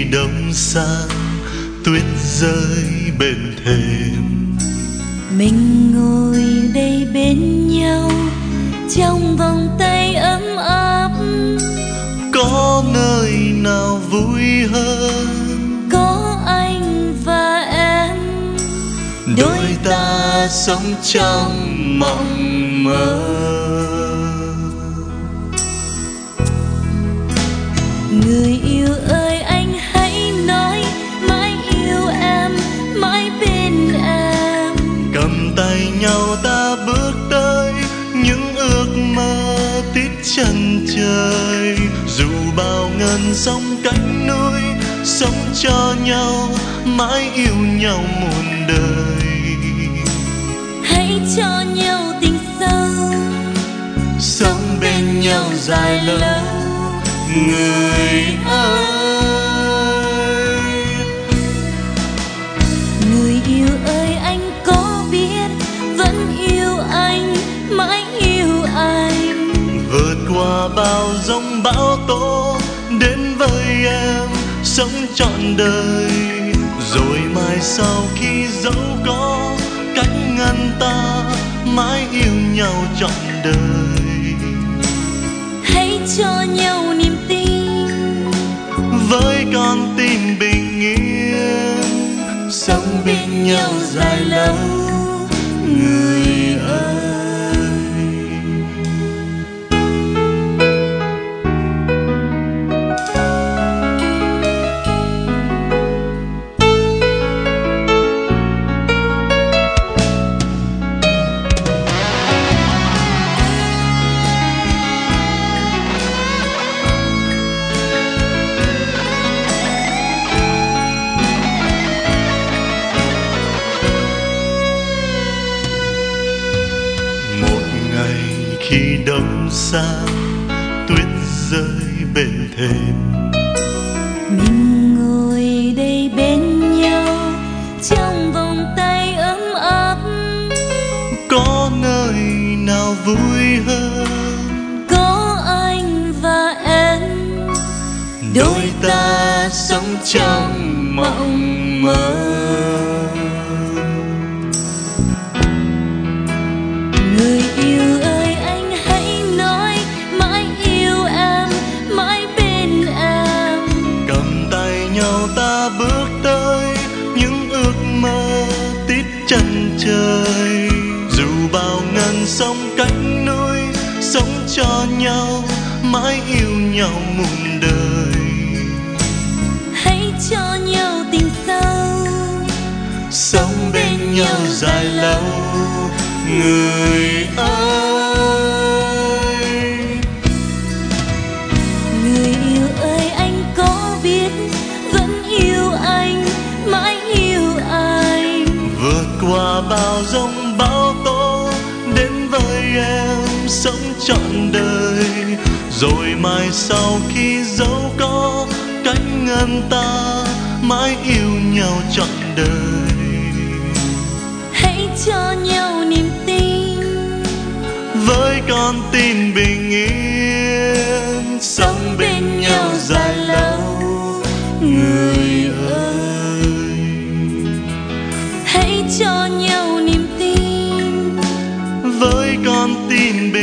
khi đông sang tuyết rơi bên thềm, mình ngồi đây bên nhau trong vòng tay ấm áp. có nơi nào vui hơn? Có anh và em, Đôi ta sống trong mộng mơ. người yêu ơi anh hãy nói mãi yêu em, mãi bên em. Cầm tay nhau ta bước tới những ước mơ tít chân trời, dù bao ngàn sóng cách núi, sống cho nhau mãi yêu nhau muôn đời. Hãy cho nhau tình sâu, Sống bên nhau dài lâu, người ơi. người yêu ơi anh có biết vẫn yêu anh, mãi yêu anh. Vượt qua bao giông bão tố đến với em, sống trọn đời. Rồi mai sau khi dẫu có cách ngăn ta, mãi yêu nhau trọn đời. Hãy cho nhau niềm tin, Với con tim bình yên, sống bên nhau dài lâu, người ơi. Khi đông sang tuyết rơi bên thềm, mình ngồi đây bên nhau trong vòng tay ấm áp. có nơi nào vui hơn? Có anh và em, Đôi ta sống trong mộng mơ. người yêu ơi anh hãy nói mãi yêu em, mãi bên em. Cầm tay nhau ta bước tới những ước mơ tít chân trời, dù bao ngàn sông cách núi, sống cho nhau mãi yêu nhau muôn đời. Hãy cho nhau tình sâu, Sống bên nhau dài lâu, người ơi. người yêu ơi anh có biết vẫn yêu anh, mãi yêu anh. Vượt qua bao giông bão tố đến với em, sống trọn đời. Rồi mai sau khi dẫu có cách ngăn ta, mãi yêu nhau trọn đời. Hãy cho nhau niềm tin, Với con tim bình yên, sống bên nhau dài lâu, người ơi. hãy cho nhau niềm tin, Với con tim